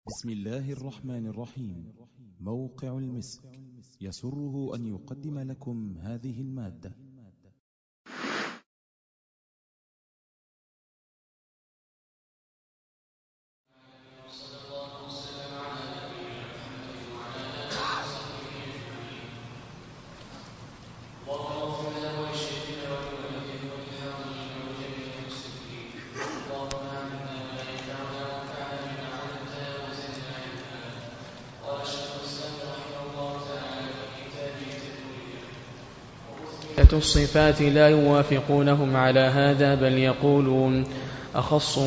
بسم الله الرحمن الرحيم. موقع المسك يسره أن يقدم لكم هذه المادة. الصفات لا يوافقونهم على هذا، بل يقولون أخص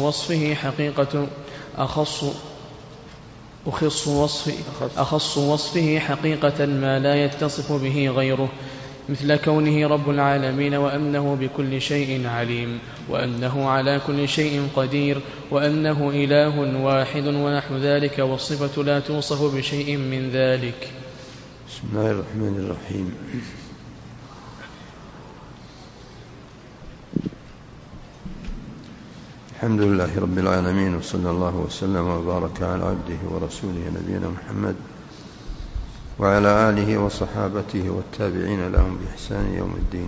وصفه حقيقة ما لا يتصف به غيره، مثل كونه رب العالمين، وأنه بكل شيء عليم، وأنه على كل شيء قدير، وأنه إله واحد ونحو ذلك، والصفة لا توصف بشيء من ذلك. بسم الله الرحمن الرحيم. الحمد لله رب العالمين، وصلى الله وسلم وبارك على عبده ورسوله نبينا محمد وعلى آله وصحابته والتابعين لهم بإحسان يوم الدين.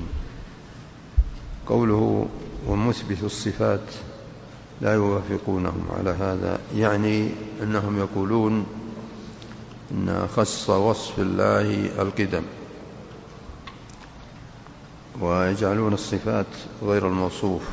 قوله ومثبت الصفات لا يوافقونهم على هذا، يعني أنهم يقولون إن خص وصف الله القدم، ويجعلون الصفات غير الموصوف،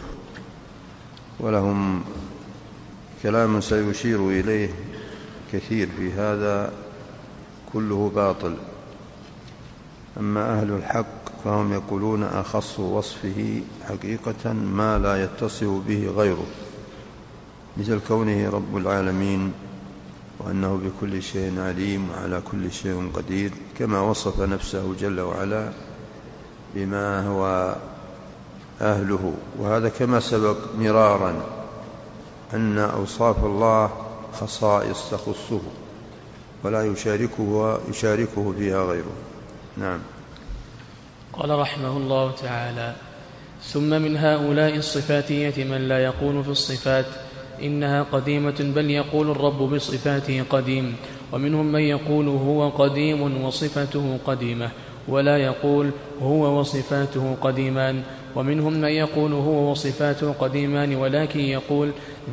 ولهم كلام سيشير إليه كثير في هذا كله باطل. أما أهل الحق فهم يقولون أخص وصفه حقيقة ما لا يتصف به غيره، مثل كونه رب العالمين، وأنه بكل شيء عليم وعلى كل شيء قدير، كما وصف نفسه جل وعلا بما هو أهله. وهذا كما سبق مرارا أن أوصاف الله خصائص تخصه ولا يشاركه فيها غيره. نعم. قال رحمه الله تعالى: ثم من هؤلاء الصفاتية من لا يقول في الصفات إنها قديمة، بل يقول الرب بصفاته قديم، ومنهم من يقول هو قديم وصفته قديمة، ولا يقول هو وصفاته قديمان، ومنهم من يقول هو وصفاته قديمان ولكن يقول